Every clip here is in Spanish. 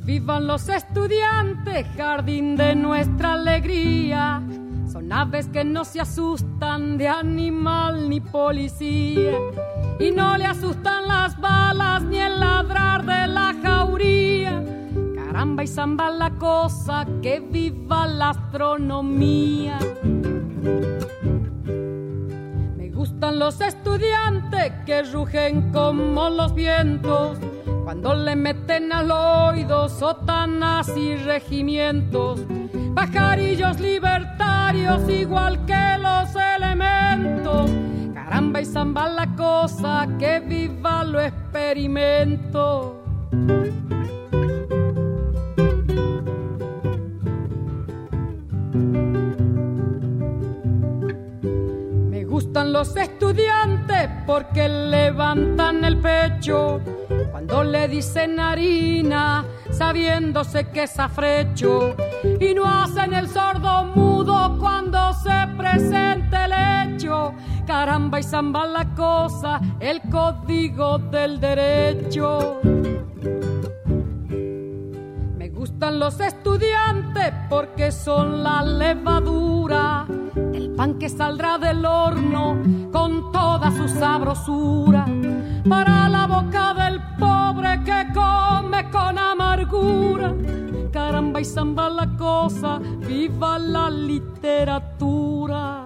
vivan los estudiantes, jardín de nuestra alegría. Son aves que no se asustan de animal ni policía, y no le asustan las balas ni el ladrar de la jauría. Caramba y zamba la cosa, que viva la astronomía. Me gustan los estudiantes que rugen como los vientos cuando le meten al oído sotanas y regimientos. Pajarillos libertarios igual que los elementos. Caramba y zamba la cosa, que viva lo experimento. Me gustan los estudiantes porque levantan el pecho cuando le dicen harina, sabiéndose que es afrecho, y no hacen el sordo mudo cuando se presente el hecho. Caramba y zamba la cosa, el código del derecho. Me gustan los estudiantes porque son la levadura del pan que saldrá del horno con toda su sabrosura para la boca del pobre que come con amargura. Caramba y zamba la cosa, viva la literatura.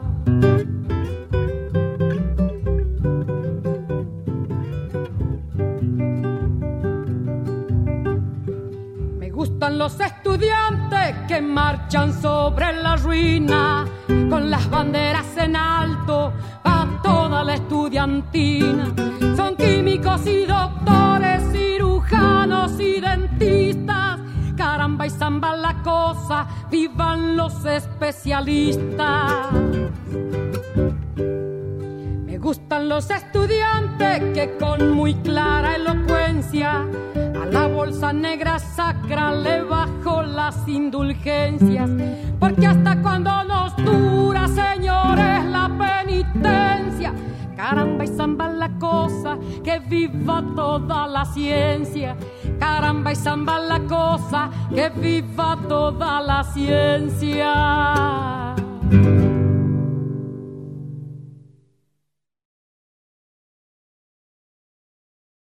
Me gustan los estudiantes que marchan sobre la ruina con las banderas en alto a toda la estudiantina. Son químicos y doctores, cirujanos y dentistas. Caramba y zamba la cosa, vivan los especialistas. Me gustan los estudiantes que con muy clara elocuencia a la bolsa negra sacra le bajo las indulgencias, porque hasta cuando nos dura, señores, la penitencia. Caramba y zamba la cosa, que viva toda la ciencia. Caramba y zamba la cosa, que viva toda la ciencia.